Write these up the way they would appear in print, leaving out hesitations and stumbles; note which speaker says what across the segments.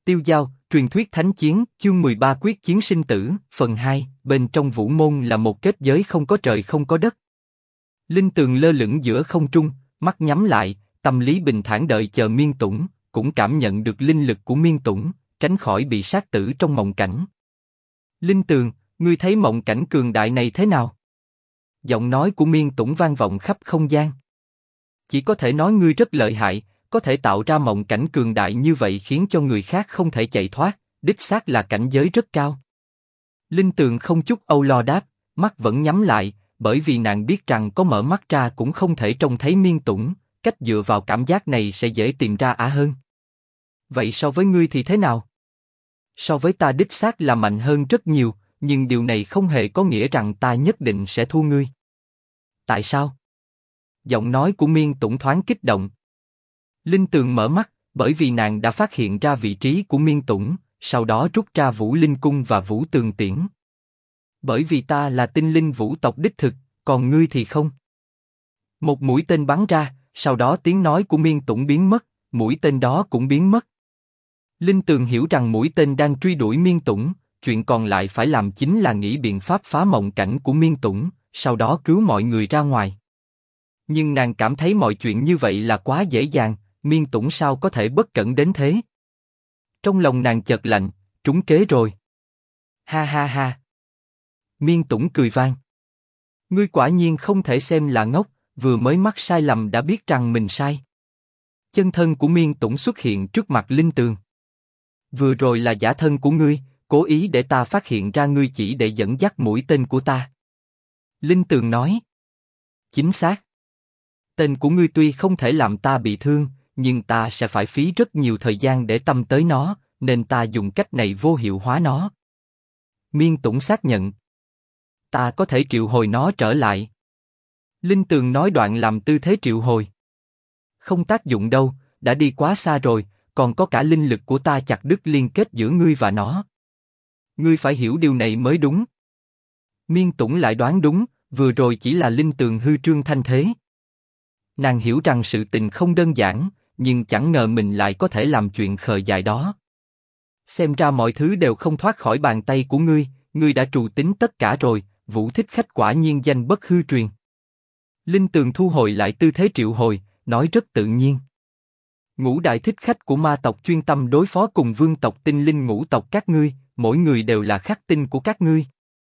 Speaker 1: Tiêu Dao, truyền thuyết thánh chiến, chương 13 quyết chiến sinh tử, phần 2, bên trong vũ môn là một kết giới không có trời không có đất. Linh Tường lơ lửng giữa không trung, mắt nhắm lại, tâm lý bình thản đợi chờ Miên Tũng, cũng cảm nhận được linh lực của Miên Tũng, tránh khỏi bị sát tử trong mộng cảnh. Linh Tường, ngươi thấy mộng cảnh cường đại này thế nào? Giọng nói của Miên Tũng vang vọng khắp không gian. Chỉ có thể nói ngươi rất lợi hại, có thể tạo ra mộng cảnh cường đại như vậy khiến cho người khác không thể chạy thoát, đích xác là cảnh giới rất cao. Linh Tường không chút âu lo đáp, mắt vẫn nhắm lại, bởi vì nàng biết rằng có mở mắt ra cũng không thể trông thấy Miên Tũng, cách dựa vào cảm giác này sẽ dễ tìm ra ả hơn. Vậy so với ngươi thì thế nào? So với ta đích xác là mạnh hơn rất nhiều, nhưng điều này không hề có nghĩa rằng ta nhất định sẽ thua ngươi. Tại sao? Giọng nói của Miên Tũng thoáng kích động. Linh Tường mở mắt, bởi vì nàng đã phát hiện ra vị trí của Miên Tũng, sau đó rút ra Vũ Linh Cung và Vũ Tường Tiễn. Bởi vì ta là tinh linh vũ tộc đích thực, còn ngươi thì không. Một mũi tên bắn ra, sau đó tiếng nói của Miên Tũng biến mất, mũi tên đó cũng biến mất. Linh Tường hiểu rằng mũi tên đang truy đuổi Miên Tũng, chuyện còn lại phải làm chính là nghĩ biện pháp phá mộng cảnh của Miên Tũng, sau đó cứu mọi người ra ngoài. Nhưng nàng cảm thấy mọi chuyện như vậy là quá dễ dàng, Miên Tũng sao có thể bất cẩn đến thế? Trong lòng nàng chợt lạnh, trúng kế rồi. Ha ha ha. Miên Tũng cười vang. Ngươi quả nhiên không thể xem là ngốc, vừa mới mắc sai lầm đã biết rằng mình sai. Chân thân của Miên Tũng xuất hiện trước mặt Linh Tường. Vừa rồi là giả thân của ngươi, cố ý để ta phát hiện ra ngươi chỉ để dẫn dắt mũi tên của ta. Linh Tường nói. Chính xác. Tên của ngươi tuy không thể làm ta bị thương, nhưng ta sẽ phải phí rất nhiều thời gian để tâm tới nó, nên ta dùng cách này vô hiệu hóa nó. Miên Tũng xác nhận. Ta có thể triệu hồi nó trở lại. Linh Tường nói đoạn làm tư thế triệu hồi. Không tác dụng đâu, đã đi quá xa rồi, còn có cả linh lực của ta chặt đứt liên kết giữa ngươi và nó. Ngươi phải hiểu điều này mới đúng. Miên Tũng lại đoán đúng, vừa rồi chỉ là Linh Tường hư trương thanh thế. Nàng hiểu rằng sự tình không đơn giản, nhưng chẳng ngờ mình lại có thể làm chuyện khờ dại đó. Xem ra mọi thứ đều không thoát khỏi bàn tay của ngươi, ngươi đã trù tính tất cả rồi, Vũ Thích Khách quả nhiên danh bất hư truyền. Linh Tường thu hồi lại tư thế triệu hồi, nói rất tự nhiên. Ngũ đại thích khách của ma tộc chuyên tâm đối phó cùng vương tộc tinh linh ngũ tộc các ngươi, mỗi người đều là khắc tinh của các ngươi.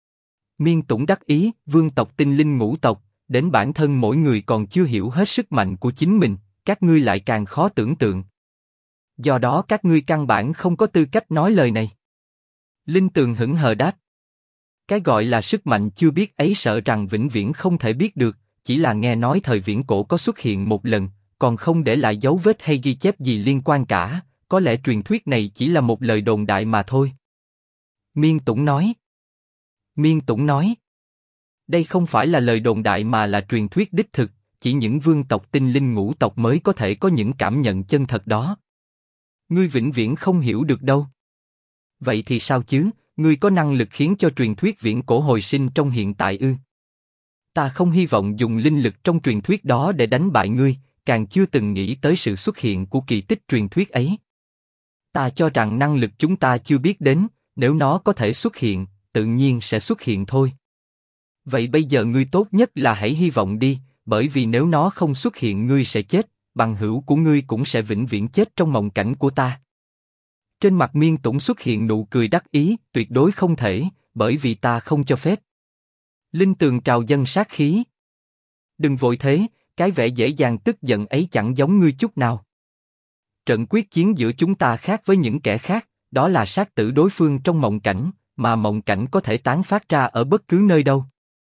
Speaker 1: Miên Tũng đắc ý, vương tộc tinh linh ngũ tộc, đến bản thân mỗi người còn chưa hiểu hết sức mạnh của chính mình, các ngươi lại càng khó tưởng tượng. Do đó các ngươi căn bản không có tư cách nói lời này. Linh Tường hững hờ đáp. Cái gọi là sức mạnh chưa biết ấy sợ rằng vĩnh viễn không thể biết được, chỉ là nghe nói thời viễn cổ có xuất hiện một lần, còn không để lại dấu vết hay ghi chép gì liên quan cả, có lẽ truyền thuyết này chỉ là một lời đồn đại mà thôi. Miên Tũng nói. Miên Tũng nói. Đây không phải là lời đồn đại mà là truyền thuyết đích thực, chỉ những vương tộc tinh linh ngũ tộc mới có thể có những cảm nhận chân thật đó. Ngươi vĩnh viễn không hiểu được đâu. Vậy thì sao chứ, ngươi có năng lực khiến cho truyền thuyết viễn cổ hồi sinh trong hiện tại ư? Ta không hy vọng dùng linh lực trong truyền thuyết đó để đánh bại ngươi, càng chưa từng nghĩ tới sự xuất hiện của kỳ tích truyền thuyết ấy. Ta cho rằng năng lực chúng ta chưa biết đến, nếu nó có thể xuất hiện, tự nhiên sẽ xuất hiện thôi. Vậy bây giờ ngươi tốt nhất là hãy hy vọng đi, bởi vì nếu nó không xuất hiện ngươi sẽ chết, bằng hữu của ngươi cũng sẽ vĩnh viễn chết trong mộng cảnh của ta. Trên mặt Miên Tũng xuất hiện nụ cười đắc ý, tuyệt đối không thể, bởi vì ta không cho phép. Linh Tường trào dâng sát khí. Đừng vội thế, cái vẻ dễ dàng tức giận ấy chẳng giống ngươi chút nào. Trận quyết chiến giữa chúng ta khác với những kẻ khác, đó là sát tử đối phương trong mộng cảnh, mà mộng cảnh có thể tán phát ra ở bất cứ nơi đâu.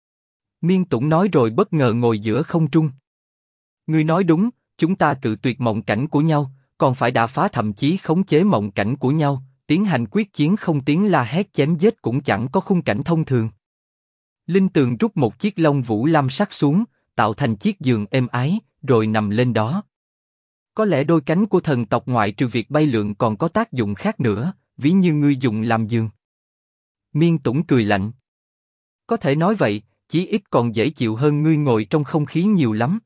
Speaker 1: Miên Tũng nói rồi bất ngờ ngồi giữa không trung. Ngươi nói đúng, chúng ta cự tuyệt mộng cảnh của nhau, còn phải đả phá thậm chí khống chế mộng cảnh của nhau, tiến hành quyết chiến không tiếng la hét chém giết cũng chẳng có khung cảnh thông thường. Linh Tường rút một chiếc lông vũ lam sắc xuống, tạo thành chiếc giường êm ái, rồi nằm lên đó. Có lẽ đôi cánh của thần tộc ngoại trừ việc bay lượn còn có tác dụng khác nữa, ví như ngươi dùng làm giường. Miên Tũng cười lạnh. Có thể nói vậy, chí ít còn dễ chịu hơn ngươi ngồi trong không khí nhiều lắm.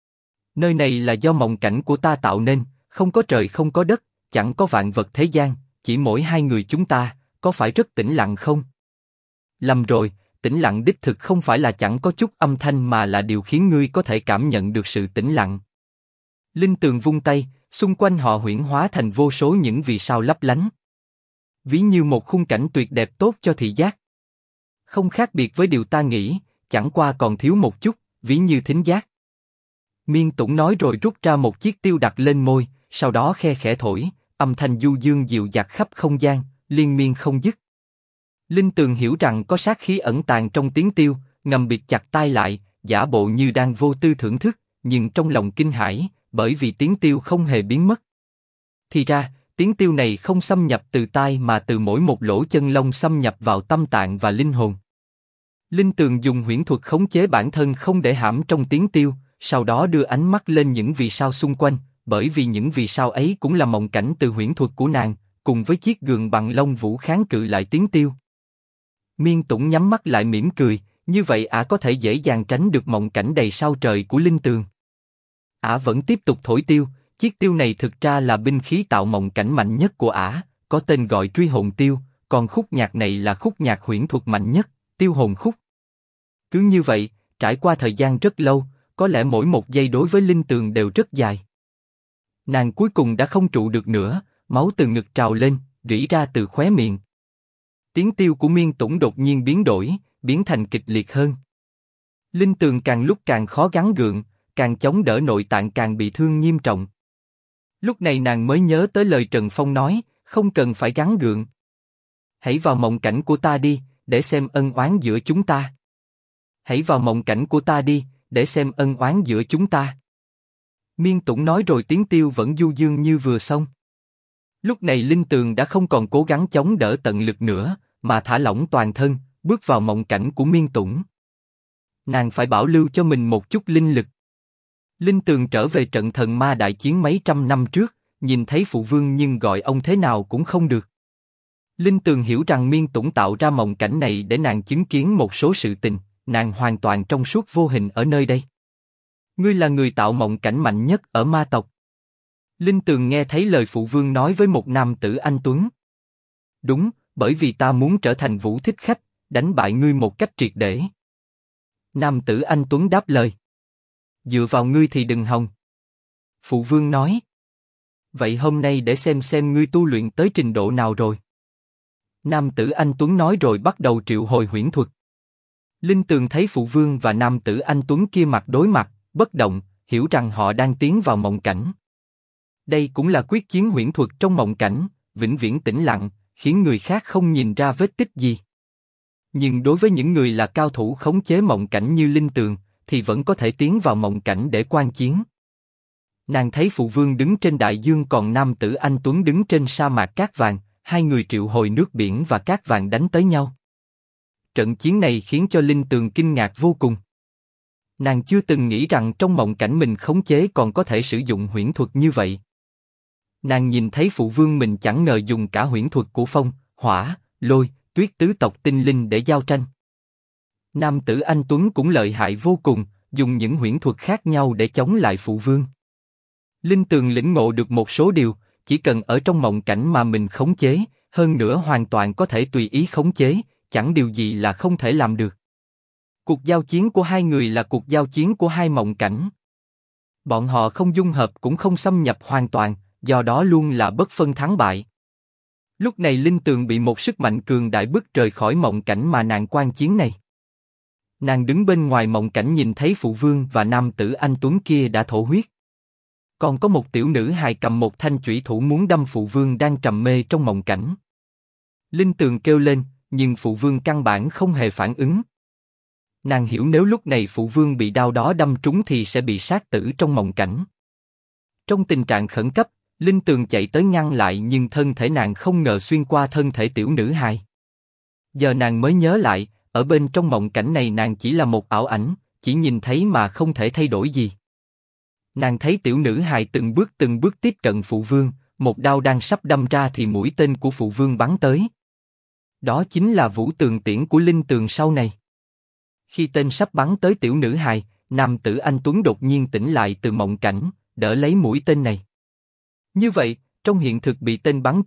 Speaker 1: Nơi này là do mộng cảnh của ta tạo nên, không có trời không có đất, chẳng có vạn vật thế gian, chỉ mỗi hai người chúng ta, có phải rất tĩnh lặng không? Lầm rồi, tĩnh lặng đích thực không phải là chẳng có chút âm thanh mà là điều khiến ngươi có thể cảm nhận được sự tĩnh lặng. Linh Tường vung tay, xung quanh họ huyễn hóa thành vô số những vì sao lấp lánh. Ví như một khung cảnh tuyệt đẹp tốt cho thị giác. Không khác biệt với điều ta nghĩ, chẳng qua còn thiếu một chút, ví như thính giác. Miên Tũng nói rồi rút ra một chiếc tiêu đặt lên môi, sau đó khe khẽ thổi, âm thanh du dương dịu dặt khắp không gian, liên miên không dứt. Linh Tường hiểu rằng có sát khí ẩn tàng trong tiếng tiêu, ngầm bịt chặt tai lại, giả bộ như đang vô tư thưởng thức, nhưng trong lòng kinh hãi, bởi vì tiếng tiêu không hề biến mất. Thì ra, tiếng tiêu này không xâm nhập từ tai mà từ mỗi một lỗ chân lông xâm nhập vào tâm tạng và linh hồn. Linh Tường dùng huyễn thuật khống chế bản thân không để hãm trong tiếng tiêu, sau đó đưa ánh mắt lên những vì sao xung quanh, bởi vì những vì sao ấy cũng là mộng cảnh từ huyễn thuật của nàng, cùng với chiếc gương bằng lông vũ kháng cự lại tiếng tiêu. Miên Tũng nhắm mắt lại mỉm cười, như vậy ả có thể dễ dàng tránh được mộng cảnh đầy sao trời của Linh Tường. Ả vẫn tiếp tục thổi tiêu, chiếc tiêu này thực ra là binh khí tạo mộng cảnh mạnh nhất của ả, có tên gọi Truy Hồn Tiêu, còn khúc nhạc này là khúc nhạc huyễn thuật mạnh nhất, Tiêu Hồn Khúc. Cứ như vậy, trải qua thời gian rất lâu, có lẽ mỗi một giây đối với Linh Tường đều rất dài. Nàng cuối cùng đã không trụ được nữa, máu từ ngực trào lên, rỉ ra từ khóe miệng. Tiếng tiêu của Miên Tũng đột nhiên biến đổi, biến thành kịch liệt hơn. Linh Tường càng lúc càng khó gắng gượng, càng chống đỡ nội tạng càng bị thương nghiêm trọng. Lúc này nàng mới nhớ tới lời Trần Phong nói, không cần phải gắng gượng. Hãy vào mộng cảnh của ta đi, để xem ân oán giữa chúng ta. Hãy vào mộng cảnh của ta đi, để xem ân oán giữa chúng ta. Miên Tũng nói rồi tiếng tiêu vẫn du dương như vừa xong. Lúc này Linh Tường đã không còn cố gắng chống đỡ tận lực nữa, mà thả lỏng toàn thân, bước vào mộng cảnh của Miên Tũng. Nàng phải bảo lưu cho mình một chút linh lực. Linh Tường trở về trận thần ma đại chiến mấy trăm năm trước, nhìn thấy phụ vương nhưng gọi ông thế nào cũng không được. Linh Tường hiểu rằng Miên Tũng tạo ra mộng cảnh này để nàng chứng kiến một số sự tình, nàng hoàn toàn trong suốt vô hình ở nơi đây. Ngươi là người tạo mộng cảnh mạnh nhất ở ma tộc. Linh Tường nghe thấy lời phụ vương nói với một nam tử anh tuấn. Đúng, bởi vì ta muốn trở thành Vũ Thích Khách, đánh bại ngươi một cách triệt để. Nam tử anh tuấn đáp lời. Dựa vào ngươi thì đừng hòng. Phụ vương nói. Vậy hôm nay để xem ngươi tu luyện tới trình độ nào rồi. Nam tử anh tuấn nói rồi bắt đầu triệu hồi huyễn thuật. Linh Tường thấy phụ vương và nam tử anh tuấn kia mặt đối mặt, bất động, hiểu rằng họ đang tiến vào mộng cảnh. Đây cũng là quyết chiến huyễn thuật trong mộng cảnh, vĩnh viễn tĩnh lặng, khiến người khác không nhìn ra vết tích gì. Nhưng đối với những người là cao thủ khống chế mộng cảnh như Linh Tường, thì vẫn có thể tiến vào mộng cảnh để quan chiến. Nàng thấy phụ vương đứng trên đại dương còn nam tử anh tuấn đứng trên sa mạc cát vàng, hai người triệu hồi nước biển và cát vàng đánh tới nhau. Trận chiến này khiến cho Linh Tường kinh ngạc vô cùng. Nàng chưa từng nghĩ rằng trong mộng cảnh mình khống chế còn có thể sử dụng huyễn thuật như vậy. Nàng nhìn thấy phụ vương mình chẳng ngờ dùng cả huyễn thuật của phong, hỏa, lôi, tuyết tứ tộc tinh linh để giao tranh. Nam tử anh tuấn cũng lợi hại vô cùng, dùng những huyễn thuật khác nhau để chống lại phụ vương. Linh Tường lĩnh ngộ được một số điều, chỉ cần ở trong mộng cảnh mà mình khống chế, hơn nữa hoàn toàn có thể tùy ý khống chế, chẳng điều gì là không thể làm được. Cuộc giao chiến của hai người là cuộc giao chiến của hai mộng cảnh. Bọn họ không dung hợp cũng không xâm nhập hoàn toàn, do đó luôn là bất phân thắng bại. Lúc này Linh Tường bị một sức mạnh cường đại bức rời khỏi mộng cảnh mà nàng quan chiến này. Nàng đứng bên ngoài mộng cảnh nhìn thấy phụ vương và nam tử anh tuấn kia đã thổ huyết. Còn có một tiểu nữ hài cầm một thanh chủy thủ muốn đâm phụ vương đang trầm mê trong mộng cảnh. Linh Tường kêu lên, nhưng phụ vương căn bản không hề phản ứng. Nàng hiểu nếu lúc này phụ vương bị đao đó đâm trúng thì sẽ bị sát tử trong mộng cảnh. Trong tình trạng khẩn cấp, Linh Tường chạy tới ngăn lại nhưng thân thể nàng không ngờ xuyên qua thân thể tiểu nữ hài. Giờ nàng mới nhớ lại, ở bên trong mộng cảnh này nàng chỉ là một ảo ảnh, chỉ nhìn thấy mà không thể thay đổi gì. Nàng thấy tiểu nữ hài từng bước tiếp cận phụ vương, một đao đang sắp đâm ra thì mũi tên của phụ vương bắn tới. Đó chính là vũ tường tiễn của Linh Tường sau này. Khi tên sắp bắn tới tiểu nữ hài, nam tử anh tuấn đột nhiên tỉnh lại từ mộng cảnh, đỡ lấy mũi tên này. Như vậy, trong hiện thực bị tên bắn trúng,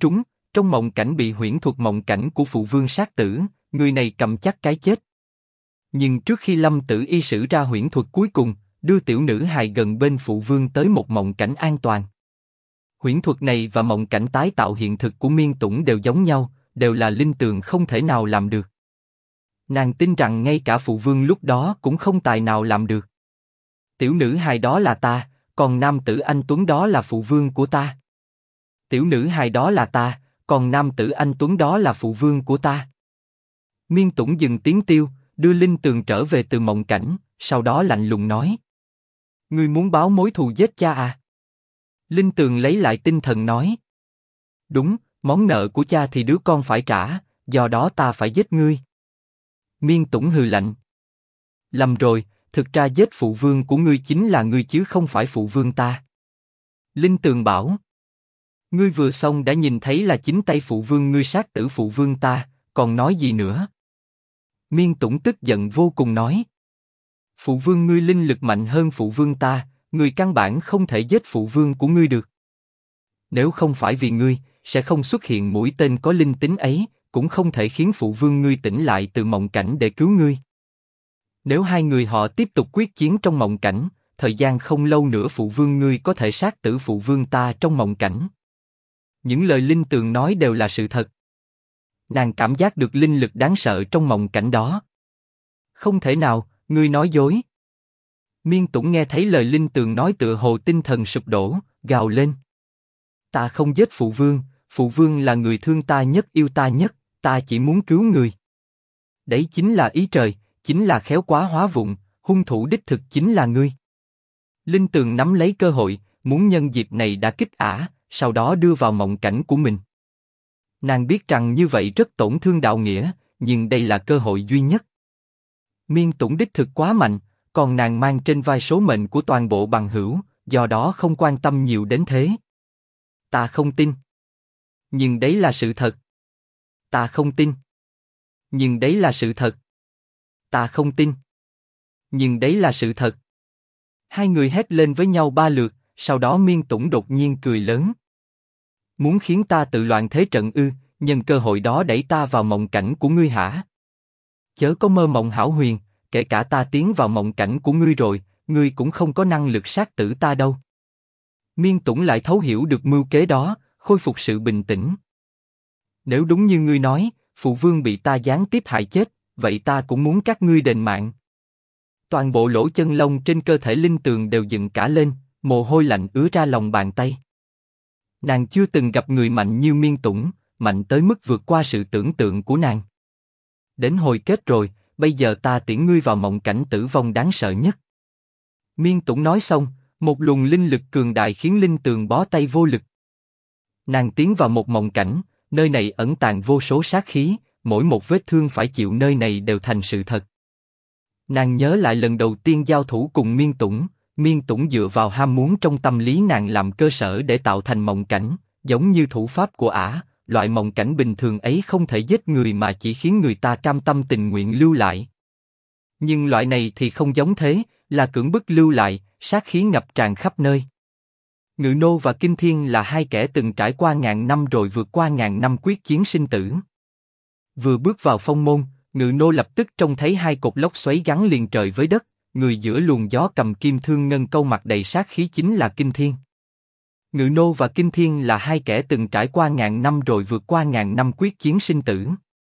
Speaker 1: trong mộng cảnh bị huyễn thuật mộng cảnh của phụ vương sát tử, người này cầm chắc cái chết. Nhưng trước khi Lâm Tử Y sử ra huyễn thuật cuối cùng, đưa tiểu nữ hài gần bên phụ vương tới một mộng cảnh an toàn. Huyễn thuật này và mộng cảnh tái tạo hiện thực của Miên Tũng đều giống nhau, đều là Linh Tường không thể nào làm được. Nàng tin rằng ngay cả phụ vương lúc đó cũng không tài nào làm được. Tiểu nữ hài đó là ta, còn nam tử anh tuấn đó là phụ vương của ta. Tiểu nữ hài đó là ta, còn nam tử anh tuấn đó là phụ vương của ta. Miên Tũng dừng tiếng tiêu, đưa Linh Tường trở về từ mộng cảnh, sau đó lạnh lùng nói: ngươi muốn báo mối thù giết cha à? Linh Tường lấy lại tinh thần nói: đúng, món nợ của cha thì đứa con phải trả, do đó ta phải giết ngươi. Miên Tũng hừ lạnh: lầm rồi, thực ra giết phụ vương của ngươi chính là ngươi chứ không phải phụ vương ta. Linh Tường bảo: ngươi vừa xong đã nhìn thấy là chính tay phụ vương ngươi sát tử phụ vương ta, còn nói gì nữa? Miên Tũng tức giận vô cùng nói: phụ vương ngươi linh lực mạnh hơn phụ vương ta, ngươi căn bản không thể giết phụ vương của ngươi được. Nếu không phải vì ngươi, sẽ không xuất hiện mũi tên có linh tính ấy, cũng không thể khiến phụ vương ngươi tỉnh lại từ mộng cảnh để cứu ngươi. Nếu hai người họ tiếp tục quyết chiến trong mộng cảnh, thời gian không lâu nữa phụ vương ngươi có thể sát tử phụ vương ta trong mộng cảnh. Những lời Linh Tường nói đều là sự thật. Nàng cảm giác được linh lực đáng sợ trong mộng cảnh đó. Không thể nào, ngươi nói dối. Miên Tũng nghe thấy lời Linh Tường nói tựa hồ tinh thần sụp đổ, gào lên: ta không giết phụ vương là người thương ta nhất yêu ta nhất, ta chỉ muốn cứu người. Đấy chính là ý trời, chính là khéo quá hóa vụng, hung thủ đích thực chính là ngươi. Linh Tường nắm lấy cơ hội, muốn nhân dịp này đả kích ả, sau đó đưa vào mộng cảnh của mình. Nàng biết rằng như vậy rất tổn thương đạo nghĩa, nhưng đây là cơ hội duy nhất. Miên Tũng đích thực quá mạnh, còn nàng mang trên vai số mệnh của toàn bộ bằng hữu, do đó không quan tâm nhiều đến thế. Ta không tin. Nhưng đấy là sự thật. Ta không tin. Nhưng đấy là sự thật. Ta không tin. Nhưng đấy là sự thật. Hai người hét lên với nhau 3 lượt, sau đó Miên Tũng đột nhiên cười lớn. Muốn khiến ta tự loạn thế trận ư? Nhân cơ hội đó đẩy ta vào mộng cảnh của ngươi hả? Chớ có mơ mộng hão huyền, kể cả ta tiến vào mộng cảnh của ngươi rồi, ngươi cũng không có năng lực sát tử ta đâu. Miên Tũng lại thấu hiểu được mưu kế đó, khôi phục sự bình tĩnh. Nếu đúng như ngươi nói, phụ vương bị ta gián tiếp hại chết, vậy ta cũng muốn các ngươi đền mạng. Toàn bộ lỗ chân lông trên cơ thể Linh Tường đều dựng cả lên, mồ hôi lạnh ứa ra lòng bàn tay. Nàng chưa từng gặp người mạnh như Miên Tũng, mạnh tới mức vượt qua sự tưởng tượng của nàng. Đến hồi kết rồi, bây giờ ta tiễn ngươi vào mộng cảnh tử vong đáng sợ nhất. Miên Tũng nói xong, một luồng linh lực cường đại khiến Linh Tường bó tay vô lực. Nàng tiến vào một mộng cảnh, nơi này ẩn tàng vô số sát khí, mỗi một vết thương phải chịu nơi này đều thành sự thật. Nàng nhớ lại lần đầu tiên giao thủ cùng Miên Tũng dựa vào ham muốn trong tâm lý nàng làm cơ sở để tạo thành mộng cảnh, giống như thủ pháp của ả, loại mộng cảnh bình thường ấy không thể giết người mà chỉ khiến người ta cam tâm tình nguyện lưu lại. Nhưng loại này thì không giống thế, là cưỡng bức lưu lại, sát khí ngập tràn khắp nơi. Ngự Nô và Kinh Thiên là hai kẻ từng trải qua ngàn năm rồi vượt qua ngàn năm quyết chiến sinh tử. Vừa bước vào phong môn, Ngự Nô lập tức trông thấy hai cột lốc xoáy gắn liền trời với đất, người giữa luồng gió cầm kim thương ngân câu mặt đầy sát khí chính là Kinh Thiên. Ngự Nô và Kinh Thiên là hai kẻ từng trải qua ngàn năm rồi vượt qua ngàn năm quyết chiến sinh tử.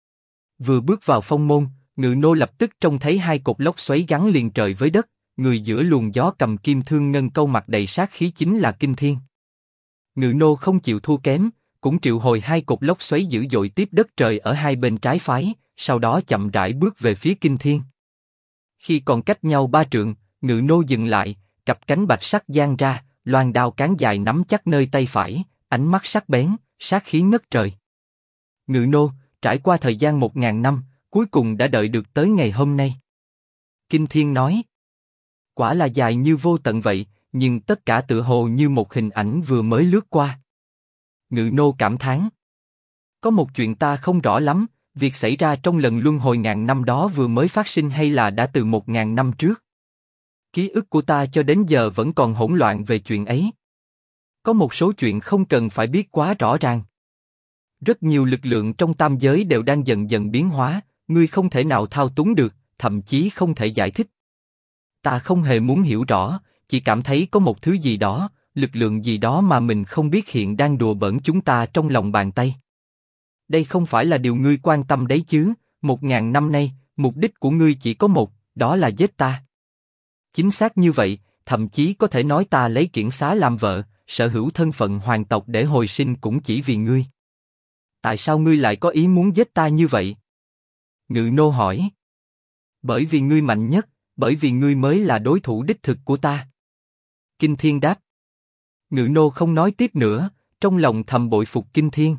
Speaker 1: Vừa bước vào phong môn, Ngự Nô lập tức trông thấy hai cột lốc xoáy gắn liền trời với đất, người giữa luồng gió cầm kim thương ngân câu mặt đầy sát khí chính là Kinh Thiên. Ngự Nô không chịu thua kém, cũng triệu hồi hai cột lốc xoáy dữ dội tiếp đất trời ở hai bên trái phái, sau đó chậm rãi bước về phía Kinh Thiên. Khi còn cách nhau 3 trượng, Ngự Nô dừng lại, cặp cánh bạch sắc giang ra, loan đao cán dài nắm chắc nơi tay phải, ánh mắt sắc bén, sát khí ngất trời. Ngự Nô, trải qua thời gian 1000 năm, cuối cùng đã đợi được tới ngày hôm nay. Kinh Thiên nói, quả là dài như vô tận vậy, nhưng tất cả tựa hồ như một hình ảnh vừa mới lướt qua. Ngự Nô cảm thán, có một chuyện ta không rõ lắm, việc xảy ra trong lần luân hồi ngàn năm đó vừa mới phát sinh hay là đã từ 1000 năm trước? Ký ức của ta cho đến giờ vẫn còn hỗn loạn về chuyện ấy. Có một số chuyện không cần phải biết quá rõ ràng. Rất nhiều lực lượng trong tam giới đều đang dần dần biến hóa, ngươi không thể nào thao túng được, thậm chí không thể giải thích. Ta không hề muốn hiểu rõ, chỉ cảm thấy có một thứ gì đó, lực lượng gì đó mà mình không biết hiện đang đùa bỡn chúng ta trong lòng bàn tay. Đây không phải là điều ngươi quan tâm đấy chứ, 1000 năm nay, mục đích của ngươi chỉ có một, đó là giết ta. Chính xác như vậy, thậm chí có thể nói ta lấy Kiển Xá làm vợ, sở hữu thân phận hoàng tộc để hồi sinh cũng chỉ vì ngươi. Tại sao ngươi lại có ý muốn giết ta như vậy? Ngự nô hỏi. Bởi vì ngươi mạnh nhất, bởi vì ngươi mới là đối thủ đích thực của ta. Kinh Thiên đáp. Ngự nô không nói tiếp nữa, trong lòng thầm bội phục Kinh Thiên.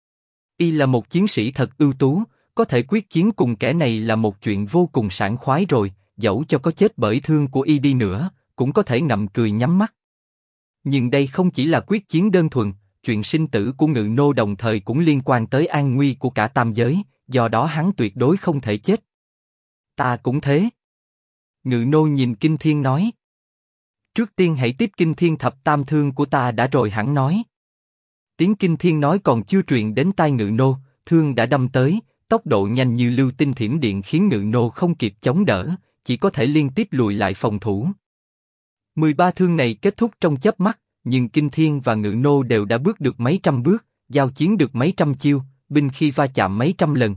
Speaker 1: Y là một chiến sĩ thật ưu tú, có thể quyết chiến cùng kẻ này là một chuyện vô cùng sảng khoái rồi, dẫu cho có chết bởi thương của Y đi nữa, cũng có thể ngậm cười nhắm mắt. Nhưng đây không chỉ là quyết chiến đơn thuần, chuyện sinh tử của Ngự nô đồng thời cũng liên quan tới an nguy của cả tam giới, do đó hắn tuyệt đối không thể chết. Ta cũng thế. Ngự nô nhìn Kinh Thiên nói. Trước tiên hãy tiếp Kinh Thiên thập tam thương của ta đã rồi hắn nói. Tiếng Kinh Thiên nói còn chưa truyền đến tai Ngự nô, thương đã đâm tới, tốc độ nhanh như lưu tinh thiểm điện khiến Ngự nô không kịp chống đỡ, chỉ có thể liên tiếp lùi lại phòng thủ. 13 thương này kết thúc trong chớp mắt, nhưng Kinh Thiên và Ngự nô đều đã bước được mấy trăm bước, giao chiến được mấy trăm chiêu, binh khí va chạm mấy trăm lần.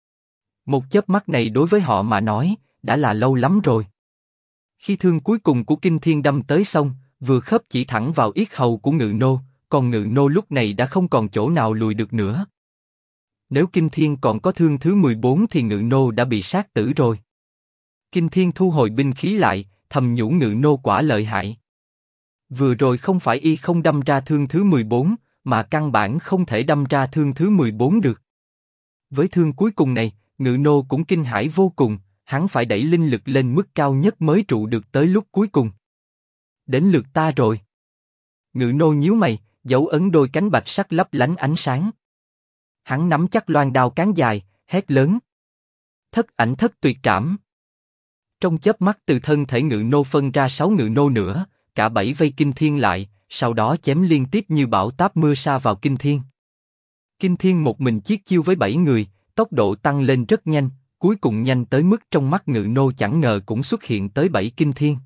Speaker 1: Một chớp mắt này đối với họ mà nói, đã là lâu lắm rồi. Khi thương cuối cùng của Kinh Thiên đâm tới xong, vừa khớp chỉ thẳng vào yết hầu của Ngự nô, còn Ngự nô lúc này đã không còn chỗ nào lùi được nữa. Nếu Kinh Thiên còn có thương thứ 14 thì Ngự nô đã bị sát tử rồi. Kinh Thiên thu hồi binh khí lại, thầm nhủ Ngự nô quả lợi hại. Vừa rồi không phải y không đâm ra thương thứ 14, mà căn bản không thể đâm ra thương thứ 14 được. Với thương cuối cùng này, Ngự nô cũng kinh hãi vô cùng, hắn phải đẩy linh lực lên mức cao nhất mới trụ được tới lúc cuối cùng. Đến lượt ta rồi. Ngự nô nhíu mày, dấu ấn đôi cánh bạch sắc lấp lánh ánh sáng. Hắn nắm chắc loan đao cán dài, hét lớn. Thất ảnh thất tuyệt trảm. Trong chớp mắt từ thân thể Ngự nô phân ra 6 Ngự nô nữa, cả 7 vây Kinh Thiên lại, sau đó chém liên tiếp như bão táp mưa sa vào Kinh Thiên. Kinh Thiên một mình chiết chiêu với 7 người, tốc độ tăng lên rất nhanh, cuối cùng nhanh tới mức trong mắt Ngự nô chẳng ngờ cũng xuất hiện tới 7 Kinh Thiên.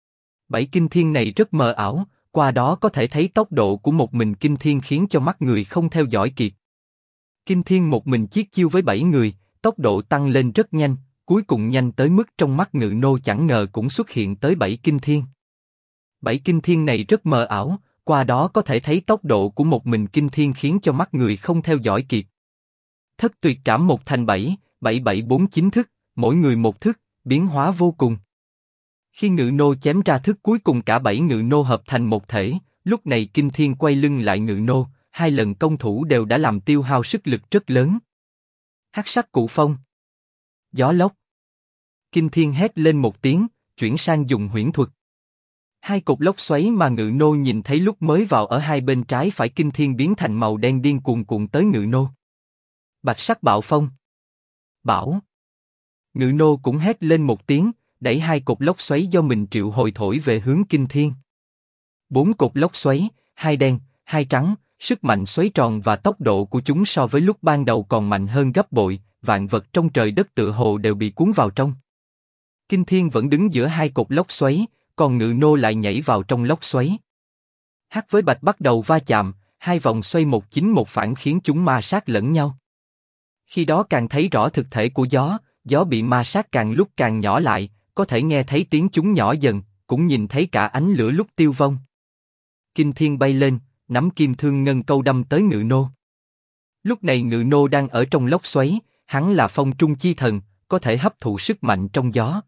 Speaker 1: 7 Kinh Thiên này rất mờ ảo, qua đó có thể thấy tốc độ của một mình Kinh Thiên khiến cho mắt người không theo dõi kịp. Kinh Thiên một mình chiết chiêu với 7 người, tốc độ tăng lên rất nhanh, cuối cùng nhanh tới mức trong mắt Ngự nô chẳng ngờ cũng xuất hiện tới 7 Kinh Thiên. 7 Kinh Thiên này rất mờ ảo, qua đó có thể thấy tốc độ của một mình Kinh Thiên khiến cho mắt người không theo dõi kịp. Thất tuyệt trảm 1 thành 7, 7749 thức, mỗi người một thức, biến hóa vô cùng. Khi Ngự nô chém ra thức cuối cùng cả 7 Ngự nô hợp thành một thể, lúc này Kinh Thiên quay lưng lại Ngự nô, 2 lần công thủ đều đã làm tiêu hao sức lực rất lớn. Hắc sắc cụ phong. Gió lốc. Kinh Thiên hét lên một tiếng, chuyển sang dùng huyễn thuật. 2 cột lốc xoáy mà Ngự nô nhìn thấy lúc mới vào ở hai bên trái phải Kinh Thiên biến thành màu đen điên cuồng cuộn tới Ngự nô. Bạch sắc bạo phong. Bảo. Ngự nô cũng hét lên một tiếng, đẩy 2 cột lốc xoáy do mình triệu hồi thổi về hướng Kinh Thiên. 4 cột lốc xoáy, 2 đen, 2 trắng, sức mạnh xoáy tròn và tốc độ của chúng so với lúc ban đầu còn mạnh hơn gấp bội, vạn vật trong trời đất tựa hồ đều bị cuốn vào trong. Kinh Thiên vẫn đứng giữa 2 cột lốc xoáy, còn Ngự nô lại nhảy vào trong lốc xoáy. Hắc với bạch bắt đầu va chạm, 2 vòng xoay một chính một phản khiến chúng ma sát lẫn nhau. Khi đó càng thấy rõ thực thể của gió, gió bị ma sát càng lúc càng nhỏ lại, có thể nghe thấy tiếng chúng nhỏ dần, cũng nhìn thấy cả ánh lửa lúc tiêu vong. Kinh Thiên bay lên, nắm kim thương ngân câu đâm tới Ngự nô. Lúc này Ngự nô đang ở trong lốc xoáy, hắn là phong trung chi thần, có thể hấp thụ sức mạnh trong gió.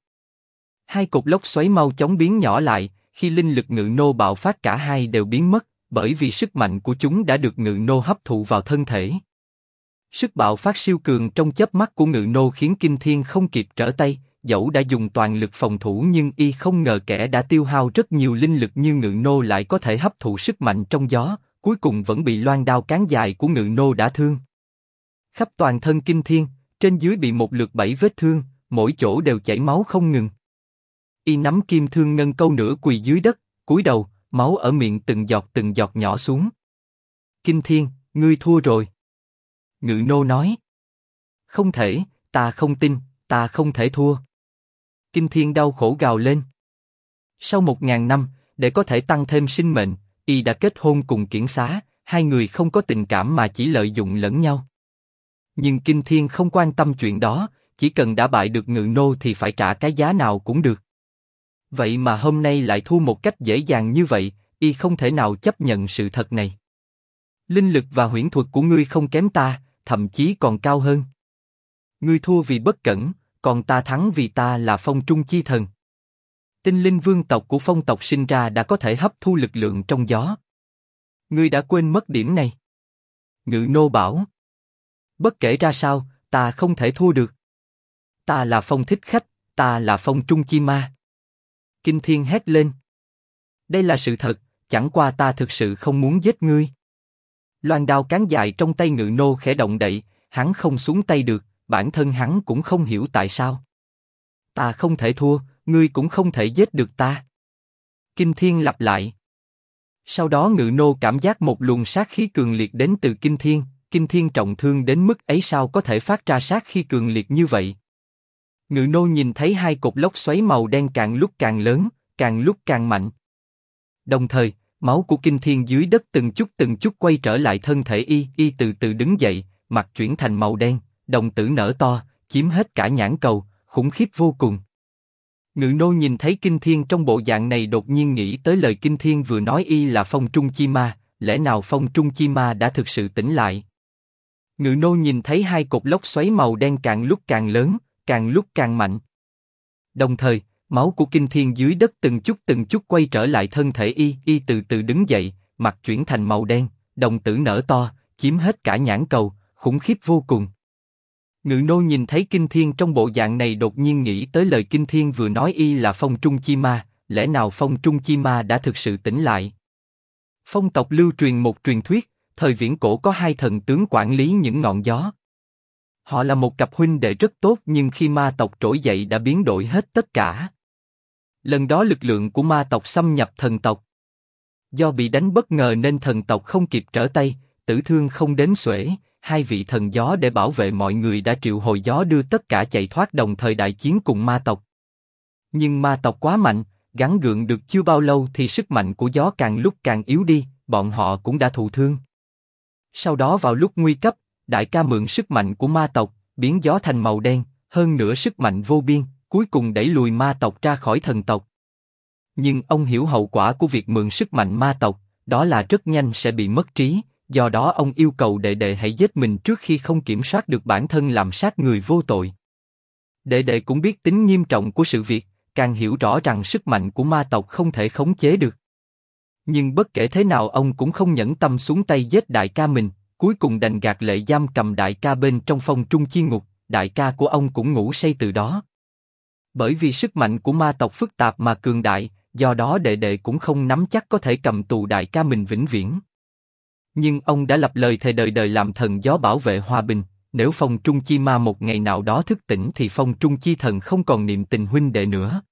Speaker 1: 2 cột lốc xoáy mau chóng biến nhỏ lại, khi linh lực Ngự nô bạo phát cả hai đều biến mất, bởi vì sức mạnh của chúng đã được Ngự nô hấp thụ vào thân thể. Sức bạo phát siêu cường trong chớp mắt của Ngự nô khiến Kinh Thiên không kịp trở tay, dẫu đã dùng toàn lực phòng thủ nhưng y không ngờ kẻ đã tiêu hao rất nhiều linh lực như Ngự nô lại có thể hấp thụ sức mạnh trong gió, cuối cùng vẫn bị loan đao cán dài của Ngự nô đả thương. Khắp toàn thân Kinh Thiên, trên dưới bị một lượt 7 vết thương, mỗi chỗ đều chảy máu không ngừng. Y nắm kim thương ngân câu nửa quỳ dưới đất, cúi đầu, máu ở miệng từng giọt nhỏ xuống. Kinh Thiên, ngươi thua rồi. Ngự nô nói. Không thể, ta không tin, ta không thể thua. Kinh Thiên đau khổ gào lên. Sau 1000 năm, để có thể tăng thêm sinh mệnh, y đã kết hôn cùng Kiển Xá, hai người không có tình cảm mà chỉ lợi dụng lẫn nhau. Nhưng Kinh Thiên không quan tâm chuyện đó, chỉ cần đã bại được Ngự nô thì phải trả cái giá nào cũng được. Vậy mà hôm nay lại thua một cách dễ dàng như vậy, y không thể nào chấp nhận sự thật này. Linh lực và huyễn thuật của ngươi không kém ta, thậm chí còn cao hơn. Ngươi thua vì bất cẩn, còn ta thắng vì ta là Phong Trung Chi Thần. Tinh linh vương tộc của Phong tộc sinh ra đã có thể hấp thu lực lượng trong gió. Ngươi đã quên mất điểm này. Ngự nô bảo. Bất kể ra sao, ta không thể thua được. Ta là Phong thích khách, ta là Phong Trung Chi Ma. Kinh Thiên hét lên. Đây là sự thật, chẳng qua ta thực sự không muốn giết ngươi. Loan đao cán dài trong tay Ngự nô khẽ động đậy, hắn không xuống tay được, bản thân hắn cũng không hiểu tại sao. Ta không thể thua, ngươi cũng không thể giết được ta. Kinh Thiên lặp lại. Sau đó Ngự nô cảm giác một luồng sát khí cường liệt đến từ Kinh Thiên trọng thương đến mức ấy sao có thể phát ra sát khí cường liệt như vậy. Ngự nô nhìn thấy hai cột lốc xoáy màu đen càng lúc càng lớn, càng lúc càng mạnh. Đồng thời, máu của Kinh Thiên dưới đất từng chút quay trở lại thân thể y từ từ đứng dậy, mặt chuyển thành màu đen, đồng tử nở to, chiếm hết cả nhãn cầu, khủng khiếp vô cùng. Ngự nô nhìn thấy Kinh Thiên trong bộ dạng này đột nhiên nghĩ tới lời Kinh Thiên vừa nói y là Phong Trung Chi Ma, lẽ nào Phong Trung Chi Ma đã thực sự tỉnh lại? Ngự nô nhìn thấy hai cột lốc xoáy màu đen càng lúc càng lớn, càng lúc càng mạnh. Đồng thời, máu của Kinh Thiên dưới đất từng chút quay trở lại thân thể y từ từ đứng dậy, mặt chuyển thành màu đen, đồng tử nở to, chiếm hết cả nhãn cầu, khủng khiếp vô cùng. Ngự nô nhìn thấy Kinh Thiên trong bộ dạng này đột nhiên nghĩ tới lời Kinh Thiên vừa nói y là Phong Trung Chi Ma, lẽ nào Phong Trung Chi Ma đã thực sự tỉnh lại? Phong tộc lưu truyền một truyền thuyết, thời viễn cổ có hai thần tướng quản lý những ngọn gió. Họ là một cặp huynh đệ rất tốt nhưng khi ma tộc trỗi dậy đã biến đổi hết tất cả. Lần đó lực lượng của ma tộc xâm nhập thần tộc. Do bị đánh bất ngờ nên thần tộc không kịp trở tay, tử thương không đến xuể. Hai vị thần gió để bảo vệ mọi người đã triệu hồi gió đưa tất cả chạy thoát đồng thời đại chiến cùng ma tộc. Nhưng ma tộc quá mạnh, gắng gượng được chưa bao lâu thì sức mạnh của gió càng lúc càng yếu đi, bọn họ cũng đã thụ thương. Sau đó vào lúc nguy cấp, đại ca mượn sức mạnh của ma tộc, biến gió thành màu đen, hơn nữa sức mạnh vô biên, cuối cùng đẩy lùi ma tộc ra khỏi thần tộc. Nhưng ông hiểu hậu quả của việc mượn sức mạnh ma tộc, đó là rất nhanh sẽ bị mất trí. Do đó ông yêu cầu đệ đệ hãy giết mình trước khi không kiểm soát được bản thân làm sát người vô tội. Đệ đệ cũng biết tính nghiêm trọng của sự việc, càng hiểu rõ rằng sức mạnh của ma tộc không thể khống chế được. Nhưng bất kể thế nào ông cũng không nhẫn tâm xuống tay giết đại ca mình, cuối cùng đành gạt lệ giam cầm đại ca bên trong Phong Trung Chi Ngục, đại ca của ông cũng ngủ say từ đó. Bởi vì sức mạnh của ma tộc phức tạp mà cường đại, do đó đệ đệ cũng không nắm chắc có thể cầm tù đại ca mình vĩnh viễn. Nhưng ông đã lập lời thề đời đời làm thần gió bảo vệ hòa bình, nếu Phong Trung Chi Ma một ngày nào đó thức tỉnh thì Phong Trung Chi Thần không còn niệm tình huynh đệ nữa.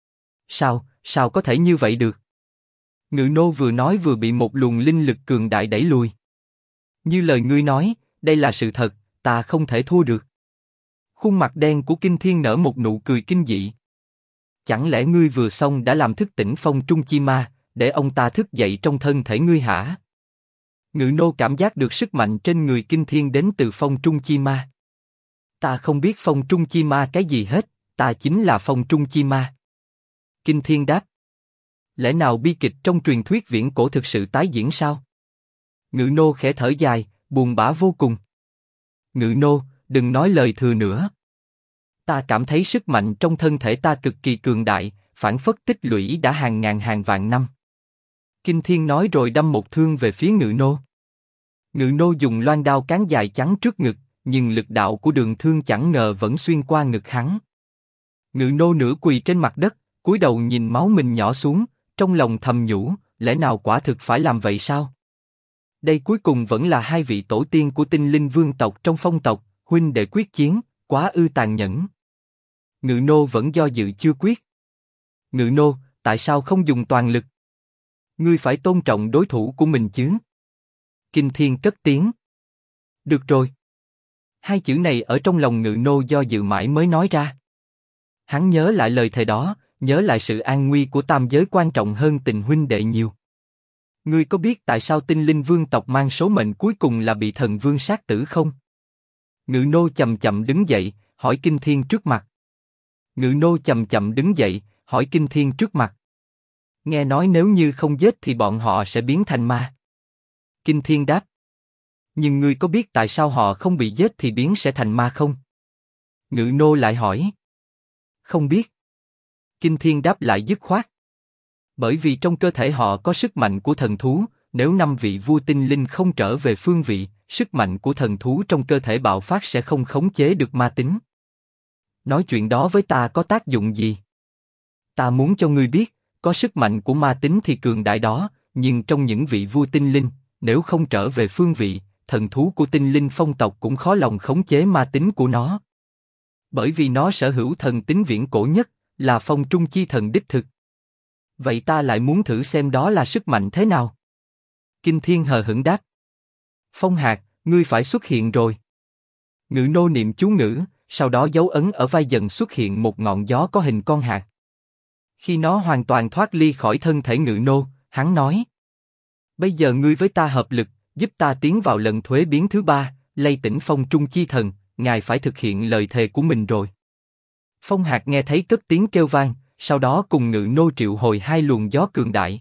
Speaker 1: Sao có thể như vậy được? Ngự nô vừa nói vừa bị một luồng linh lực cường đại đẩy lùi. Như lời ngươi nói, đây là sự thật, ta không thể thua được. Khuôn mặt đen của Kinh Thiên nở một nụ cười kinh dị. Chẳng lẽ ngươi vừa xong đã làm thức tỉnh Phong Trung Chi Ma, để ông ta thức dậy trong thân thể ngươi hả? Ngự nô cảm giác được sức mạnh trên người Kinh Thiên đến từ Phong Trung Chi Ma. Ta không biết Phong Trung Chi Ma cái gì hết, ta chính là Phong Trung Chi Ma. Kinh Thiên đáp. Lẽ nào bi kịch trong truyền thuyết viễn cổ thực sự tái diễn sao? Ngự nô khẽ thở dài, buồn bã vô cùng. Ngự nô, đừng nói lời thừa nữa. Ta cảm thấy sức mạnh trong thân thể ta cực kỳ cường đại, phảng phất tích lũy đã hàng ngàn hàng vạn năm. Kinh Thiên nói rồi đâm một thương về phía Ngự nô. Ngự nô dùng loan đao cán dài chắn trước ngực, nhưng lực đạo của đường thương chẳng ngờ vẫn xuyên qua ngực hắn. Ngự nô nửa quỳ trên mặt đất, cúi đầu nhìn máu mình nhỏ xuống, trong lòng thầm nhủ, lẽ nào quả thực phải làm vậy sao? Đây cuối cùng vẫn là hai vị tổ tiên của tinh linh vương tộc trong Phong tộc, huynh đệ quyết chiến, quá ư tàn nhẫn. Ngự nô vẫn do dự chưa quyết. Ngự nô, tại sao không dùng toàn lực? Ngươi phải tôn trọng đối thủ của mình chứ. Kinh Thiên cất tiếng. Được rồi. Hai chữ này ở trong lòng Ngự Nô do dự mãi mới nói ra. Hắn nhớ lại lời thề đó, nhớ lại sự an nguy của tam giới quan trọng hơn tình huynh đệ nhiều. Ngươi có biết tại sao tinh linh vương tộc mang số mệnh cuối cùng là bị thần vương sát tử không? Ngự Nô chậm chậm đứng dậy, hỏi Kinh Thiên trước mặt. Ngự Nô chậm chậm đứng dậy, hỏi Kinh Thiên trước mặt. Nghe nói nếu như không giết thì bọn họ sẽ biến thành ma. Kinh Thiên đáp. Nhưng ngươi có biết tại sao họ không bị giết thì biến sẽ thành ma không? Ngự Nô lại hỏi. Không biết. Kinh Thiên đáp lại dứt khoát. Bởi vì trong cơ thể họ có sức mạnh của thần thú, nếu 5 vị vua tinh linh không trở về phương vị, sức mạnh của thần thú trong cơ thể bạo phát sẽ không khống chế được ma tính. Nói chuyện đó với ta có tác dụng gì? Ta muốn cho ngươi biết, có sức mạnh của ma tính thì cường đại đó, nhưng trong những vị vua tinh linh, nếu không trở về phương vị, thần thú của tinh linh phong tộc cũng khó lòng khống chế ma tính của nó. Bởi vì nó sở hữu thần tính viễn cổ nhất, là phong trung chi thần đích thực. Vậy ta lại muốn thử xem đó là sức mạnh thế nào. Kinh Thiên hờ hững đáp. Phong Hạc, ngươi phải xuất hiện rồi. Ngự Nô niệm chú ngữ, sau đó dấu ấn ở vai dần xuất hiện một ngọn gió có hình con hạt. Khi nó hoàn toàn thoát ly khỏi thân thể Ngự Nô, hắn nói. Bây giờ ngươi với ta hợp lực, giúp ta tiến vào lần thuế biến thứ 3, lay tỉnh phong trung chi thần, ngài phải thực hiện lời thề của mình rồi. Phong Hạc nghe thấy cất tiếng kêu vang, sau đó cùng Ngự Nô triệu hồi 2 luồng gió cường đại.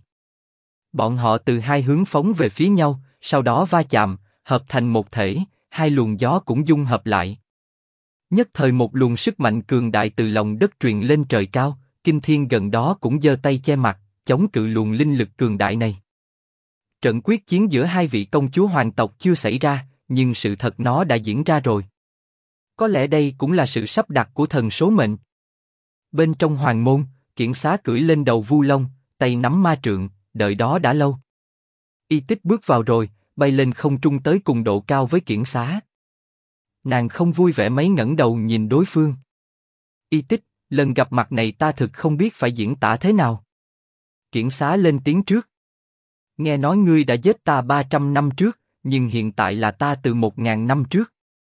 Speaker 1: Bọn họ từ 2 hướng phóng về phía nhau, sau đó va chạm, hợp thành một thể, 2 luồng gió cũng dung hợp lại. Nhất thời một luồng sức mạnh cường đại từ lòng đất truyền lên trời cao, Kinh Thiên gần đó cũng giơ tay che mặt, chống cự luồng linh lực cường đại này. Trận quyết chiến giữa 2 vị công chúa hoàng tộc chưa xảy ra, nhưng sự thật nó đã diễn ra rồi. Có lẽ đây cũng là sự sắp đặt của thần số mệnh. Bên trong hoàng môn, Kiển Xá cưỡi lên đầu Vu Long, tay nắm ma trượng, đợi đó đã lâu. Y Tích bước vào rồi, bay lên không trung tới cùng độ cao với Kiển Xá. Nàng không vui vẻ mấy ngẩng đầu nhìn đối phương. Y Tích, lần gặp mặt này ta thực không biết phải diễn tả thế nào. Kiển Xá lên tiếng trước. Nghe nói ngươi đã giết ta 300 năm trước, nhưng hiện tại là ta từ 1000 năm trước.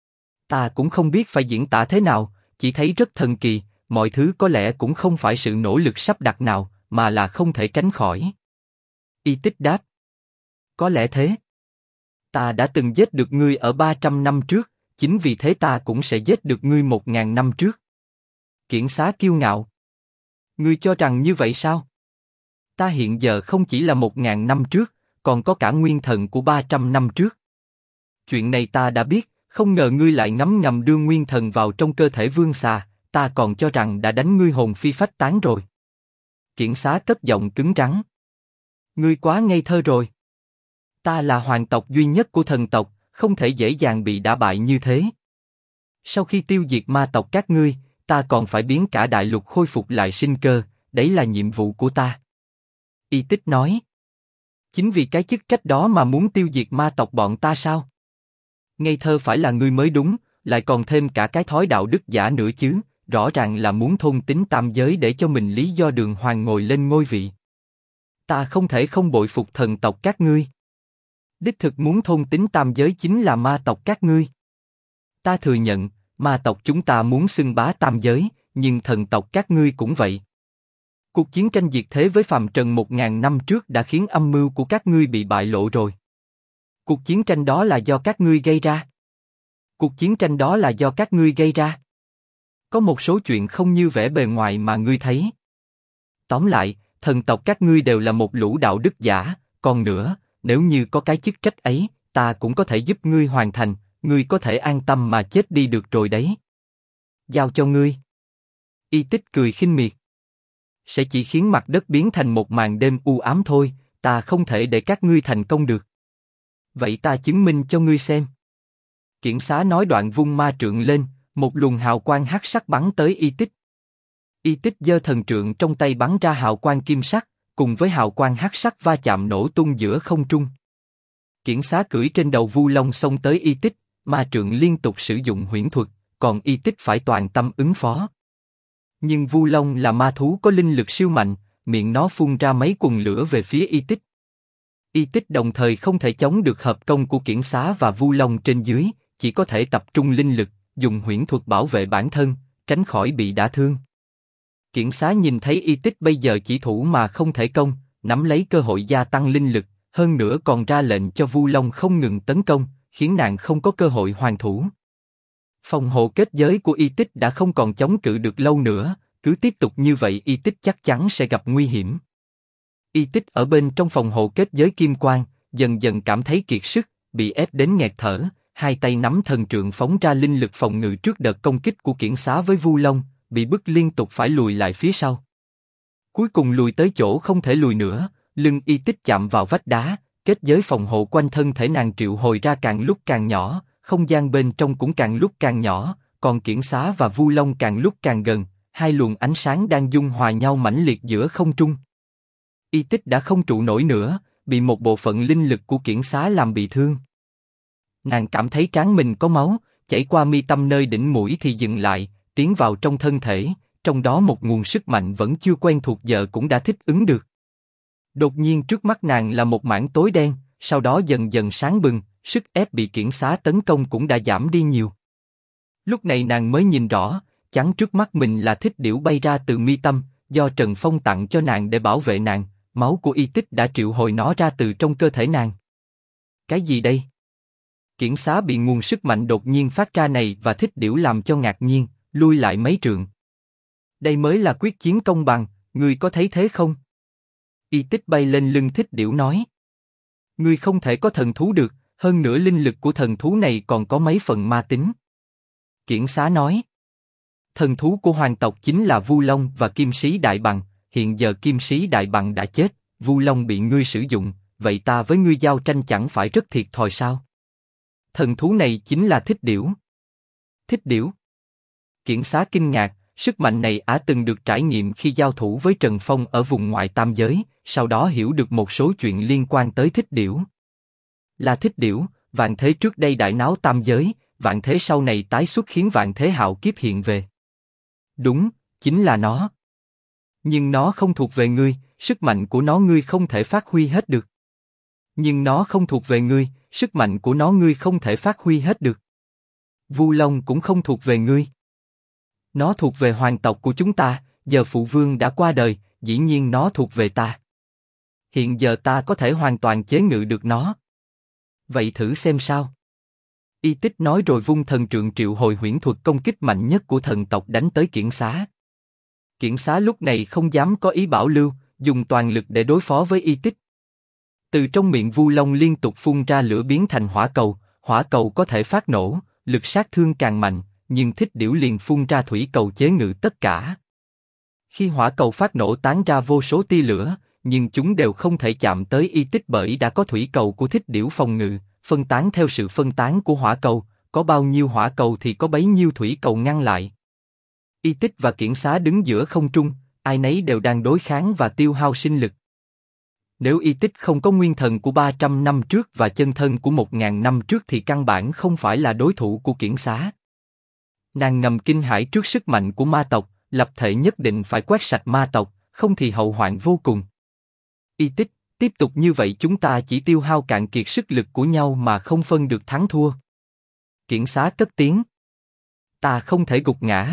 Speaker 1: Ta cũng không biết phải diễn tả thế nào, chỉ thấy rất thần kỳ, mọi thứ có lẽ cũng không phải sự nỗ lực sắp đặt nào, mà là không thể tránh khỏi. Y Tích đáp. Có lẽ thế. Ta đã từng giết được ngươi ở 300 năm trước, chính vì thế ta cũng sẽ giết được ngươi 1000 năm trước. Kiển Xá kiêu ngạo. Ngươi cho rằng như vậy sao? Ta hiện giờ không chỉ là 1000 năm trước, còn có cả nguyên thần của 300 năm trước. Chuyện này ta đã biết, không ngờ ngươi lại ngấm ngầm đưa nguyên thần vào trong cơ thể vương xà, ta còn cho rằng đã đánh ngươi hồn phi phách tán rồi. Kiển Xá cất giọng cứng rắn. Ngươi quá ngây thơ rồi. Ta là hoàng tộc duy nhất của thần tộc, không thể dễ dàng bị đả bại như thế. Sau khi tiêu diệt ma tộc các ngươi, ta còn phải biến cả đại lục khôi phục lại sinh cơ, đấy là nhiệm vụ của ta. Y Tích nói. Chính vì cái chức trách đó mà muốn tiêu diệt ma tộc bọn ta sao? Ngây thơ phải là ngươi mới đúng, lại còn thêm cả cái thói đạo đức giả nữa chứ, rõ ràng là muốn thôn tính tam giới để cho mình lý do đường hoàng ngồi lên ngôi vị. Ta không thể không bội phục thần tộc các ngươi. Đích thực muốn thôn tính tam giới chính là ma tộc các ngươi. Ta thừa nhận, ma tộc chúng ta muốn xưng bá tam giới, nhưng thần tộc các ngươi cũng vậy. Cuộc chiến tranh diệt thế với phàm trần 1000 năm trước đã khiến âm mưu của các ngươi bị bại lộ rồi. Cuộc chiến tranh đó là do các ngươi gây ra. Cuộc chiến tranh đó là do các ngươi gây ra. Có một số chuyện không như vẻ bề ngoài mà ngươi thấy. Tóm lại, thần tộc các ngươi đều là một lũ đạo đức giả, còn nữa, nếu như có cái chức trách ấy, ta cũng có thể giúp ngươi hoàn thành, ngươi có thể an tâm mà chết đi được rồi đấy. Giao cho ngươi. Y Tích cười khinh miệt. Sẽ chỉ khiến mặt đất biến thành một màn đêm u ám thôi, ta không thể để các ngươi thành công được. Vậy ta chứng minh cho ngươi xem. Kiển Xá nói đoạn vung ma trượng lên, một luồng hào quang hắc sắc bắn tới Y Tích. Y Tích giơ thần trượng trong tay bắn ra hào quang kim sắc, cùng với hào quang hắc sắc va chạm nổ tung giữa không trung. Kiển Xá cưỡi trên đầu Vu Long xông tới Y Tích, ma trượng liên tục sử dụng huyễn thuật, còn Y Tích phải toàn tâm ứng phó. Nhưng Vu Long là ma thú có linh lực siêu mạnh, miệng nó phun ra mấy quần lửa về phía Y Tích. Y Tích đồng thời không thể chống được hợp công của Kiển Xá và Vu Long trên dưới, chỉ có thể tập trung linh lực, dùng huyễn thuật bảo vệ bản thân, tránh khỏi bị đả thương. Kiển Xá nhìn thấy Y Tích bây giờ chỉ thủ mà không thể công, nắm lấy cơ hội gia tăng linh lực, hơn nữa còn ra lệnh cho Vu Long không ngừng tấn công, khiến nàng không có cơ hội hoàn thủ. Phòng hộ kết giới của Y Tích đã không còn chống cự được lâu nữa, cứ tiếp tục như vậy Y Tích chắc chắn sẽ gặp nguy hiểm. Y Tích ở bên trong phòng hộ kết giới kim quang, dần dần cảm thấy kiệt sức, bị ép đến nghẹt thở, hai tay nắm thần trượng phóng ra linh lực phòng ngự trước đợt công kích của Kiển Xá với Vu Long, bị bức liên tục phải lùi lại phía sau. Cuối cùng lùi tới chỗ không thể lùi nữa, lưng Y Tích chạm vào vách đá, kết giới phòng hộ quanh thân thể nàng triệu hồi ra càng lúc càng nhỏ, không gian bên trong cũng càng lúc càng nhỏ, còn Kiển Xá và Vu Long càng lúc càng gần, hai luồng ánh sáng đang dung hòa nhau mãnh liệt giữa không trung. Y Tích đã không trụ nổi nữa, bị một bộ phận linh lực của Kiển Xá làm bị thương. Nàng cảm thấy trán mình có máu, chảy qua mi tâm nơi đỉnh mũi thì dừng lại, tiến vào trong thân thể, trong đó một nguồn sức mạnh vẫn chưa quen thuộc giờ cũng đã thích ứng được. Đột nhiên trước mắt nàng là một mảng tối đen, sau đó dần dần sáng bừng, sức ép bị Kiển Xá tấn công cũng đã giảm đi nhiều. Lúc này nàng mới nhìn rõ, chắn trước mắt mình là thích điểu bay ra từ mi tâm, do Trần Phong tặng cho nàng để bảo vệ nàng, máu của Y Tích đã triệu hồi nó ra từ trong cơ thể nàng. Cái gì đây? Kiển Xá bị nguồn sức mạnh đột nhiên phát ra này và thích điểu làm cho ngạc nhiên, lui lại mấy trượng. Đây mới là quyết chiến công bằng, ngươi có thấy thế không? Y Tích bay lên lưng thích điểu nói. Ngươi không thể có thần thú được, hơn nữa linh lực của thần thú này còn có mấy phần ma tính. Kiển Xá nói. Thần thú của hoàng tộc chính là Vu Long và Kim Sĩ Đại Bằng, hiện giờ Kim Sĩ Đại Bằng đã chết, Vu Long bị ngươi sử dụng, vậy ta với ngươi giao tranh chẳng phải rất thiệt thòi sao? Thần thú này chính là thích điểu. Thích điểu? Kiển Xá kinh ngạc, sức mạnh này từng được trải nghiệm khi giao thủ với Trần Phong ở vùng ngoại tam giới, sau đó hiểu được một số chuyện liên quan tới thích điểu. Là thích điểu, vạn thế trước đây đại náo tam giới, vạn thế sau này tái xuất khiến vạn thế hạo kiếp hiện về. Đúng, chính là nó. Nhưng nó không thuộc về ngươi, sức mạnh của nó ngươi không thể phát huy hết được. Nhưng nó không thuộc về ngươi, sức mạnh của nó ngươi không thể phát huy hết được. Vu Long cũng không thuộc về ngươi. Nó thuộc về hoàng tộc của chúng ta, giờ phụ vương đã qua đời, dĩ nhiên nó thuộc về ta. Hiện giờ ta có thể hoàn toàn chế ngự được nó. Vậy thử xem sao. Y Tích nói rồi vung thần trượng triệu hồi huyễn thuật công kích mạnh nhất của thần tộc đánh tới Kiển Xá. Kiển Xá lúc này không dám có ý bảo lưu, dùng toàn lực để đối phó với Y Tích. Từ trong miệng Vu Long liên tục phun ra lửa biến thành hỏa cầu có thể phát nổ, lực sát thương càng mạnh, nhưng thích điểu liền phun ra thủy cầu chế ngự tất cả. Khi hỏa cầu phát nổ tán ra vô số tia lửa, nhưng chúng đều không thể chạm tới Y Tích bởi đã có thủy cầu của thích điểu phòng ngự, phân tán theo sự phân tán của hỏa cầu, có bao nhiêu hỏa cầu thì có bấy nhiêu thủy cầu ngăn lại. Y Tích và Kiển Xá đứng giữa không trung, ai nấy đều đang đối kháng và tiêu hao sinh lực. Nếu Y Tích không có nguyên thần của 300 năm trước và chân thân của 1000 năm trước thì căn bản không phải là đối thủ của Kiển Xá. Nàng ngầm kinh hãi trước sức mạnh của ma tộc, lập thể nhất định phải quét sạch ma tộc, không thì hậu hoạn vô cùng. Y Tích, tiếp tục như vậy chúng ta chỉ tiêu hao cạn kiệt sức lực của nhau mà không phân được thắng thua. Kiển Xá cất tiếng. Ta không thể gục ngã.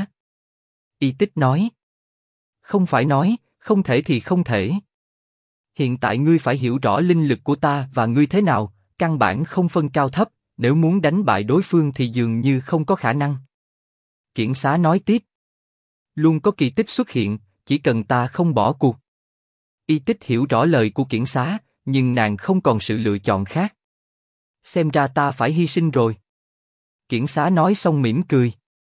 Speaker 1: Y Tích nói. Không phải nói, không thể thì không thể. Hiện tại ngươi phải hiểu rõ linh lực của ta và ngươi thế nào, căn bản không phân cao thấp, nếu muốn đánh bại đối phương thì dường như không có khả năng. Kiển Xá nói tiếp. Luôn có kỳ tích xuất hiện, chỉ cần ta không bỏ cuộc. Y Tích hiểu rõ lời của Kiển Xá, nhưng nàng không còn sự lựa chọn khác. Xem ra ta phải hy sinh rồi. Kiển Xá nói xong mỉm cười.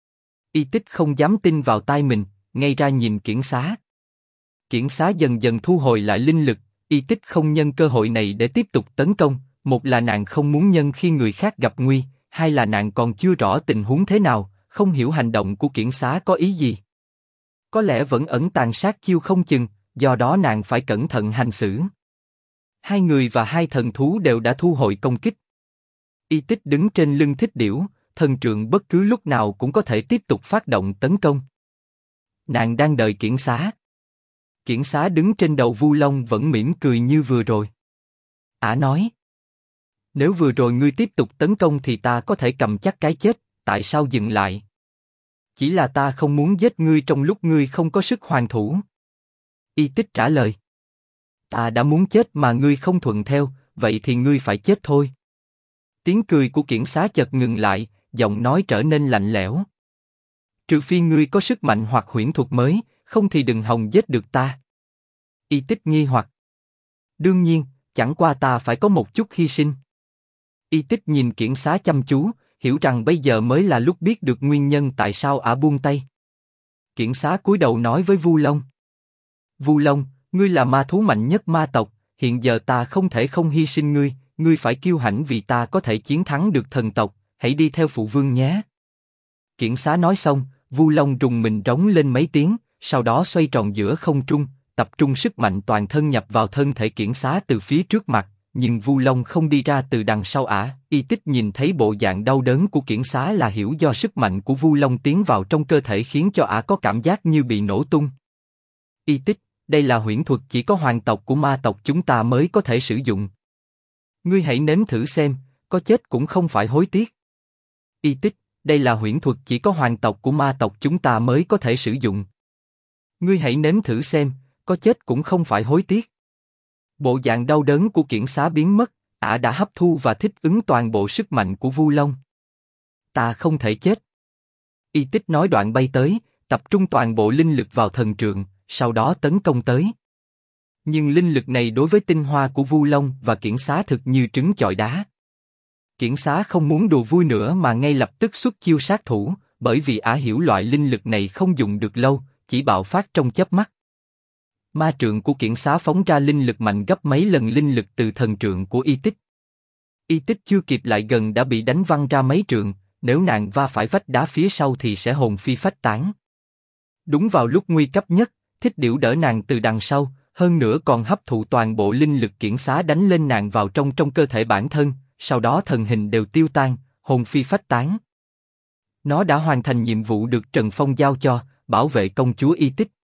Speaker 1: Y Tích không dám tin vào tai mình, ngay ra nhìn Kiển Xá. Kiển Xá dần dần thu hồi lại linh lực, Y Tích không nhân cơ hội này để tiếp tục tấn công, một là nàng không muốn nhân khi người khác gặp nguy, hai là nàng còn chưa rõ tình huống thế nào, không hiểu hành động của Kiển Xá có ý gì. Có lẽ vẫn ẩn tàng sát chiêu không chừng, do đó nàng phải cẩn thận hành xử. Hai người và hai thần thú đều đã thu hồi công kích. Y Tích đứng trên lưng thích điểu, thần trượng bất cứ lúc nào cũng có thể tiếp tục phát động tấn công. Nàng đang đợi Kiển Xá. Kiển Xá đứng trên đầu Vu Long vẫn mỉm cười như vừa rồi. Ả nói. Nếu vừa rồi ngươi tiếp tục tấn công thì ta có thể cầm chắc cái chết, tại sao dừng lại? Chỉ là ta không muốn giết ngươi trong lúc ngươi không có sức hoàn thủ. Y Tích trả lời. Ta đã muốn chết mà ngươi không thuận theo, vậy thì ngươi phải chết thôi. Tiếng cười của Kiển Xá chợt ngừng lại, giọng nói trở nên lạnh lẽo. Trừ phi ngươi có sức mạnh hoặc huyễn thuật mới, không thì đừng hòng giết được ta. Y Tích nghi hoặc. Đương nhiên, chẳng qua ta phải có một chút hy sinh. Y Tích nhìn Kiển Xá chăm chú, hiểu rằng bây giờ mới là lúc biết được nguyên nhân tại sao ả buông tay. Kiển Xá cúi đầu nói với Vu Long. Vu Long, ngươi là ma thú mạnh nhất ma tộc, hiện giờ ta không thể không hy sinh ngươi, ngươi phải kiêu hãnh vì ta có thể chiến thắng được thần tộc, hãy đi theo phụ vương nhé. Kiển Xá nói xong, Vu Long rùng mình rống lên mấy tiếng, sau đó xoay tròn giữa không trung, tập trung sức mạnh toàn thân nhập vào thân thể Kiển Xá từ phía trước mặt, nhưng Vu Long không đi ra từ đằng sau ả. Y Tích nhìn thấy bộ dạng đau đớn của Kiển Xá là hiểu do sức mạnh của Vu Long tiến vào trong cơ thể khiến cho ả có cảm giác như bị nổ tung. Y Tích, đây là huyễn thuật chỉ có hoàng tộc của ma tộc chúng ta mới có thể sử dụng. Ngươi hãy nếm thử xem, có chết cũng không phải hối tiếc. Y Tích, đây là huyễn thuật chỉ có hoàng tộc của ma tộc chúng ta mới có thể sử dụng. Ngươi hãy nếm thử xem, có chết cũng không phải hối tiếc. Bộ dạng đau đớn của Kiển Xá biến mất, ả đã hấp thu và thích ứng toàn bộ sức mạnh của Vu Long. Ta không thể chết. Y Tích nói đoạn bay tới, tập trung toàn bộ linh lực vào thần trượng, sau đó tấn công tới. Nhưng linh lực này đối với tinh hoa của Vu Long và Kiển Xá thực như trứng chọi đá. Kiển Xá không muốn đùa vui nữa mà ngay lập tức xuất chiêu sát thủ, bởi vì ả hiểu loại linh lực này không dùng được lâu, chỉ bạo phát trong chớp mắt. Ma trượng của Kiển Xá phóng ra linh lực mạnh gấp mấy lần linh lực từ thần trượng của Y Tích. Y Tích chưa kịp lại gần đã bị đánh văng ra mấy trượng, nếu nàng va phải vách đá phía sau thì sẽ hồn phi phách tán. Đúng vào lúc nguy cấp nhất, Thích Điểu đỡ nàng từ đằng sau, hơn nữa còn hấp thụ toàn bộ linh lực Kiển Xá đánh lên nàng vào trong cơ thể bản thân, sau đó thần hình đều tiêu tan, hồn phi phách tán. Nó đã hoàn thành nhiệm vụ được Trần Phong giao cho, bảo vệ công chúa Y Tích.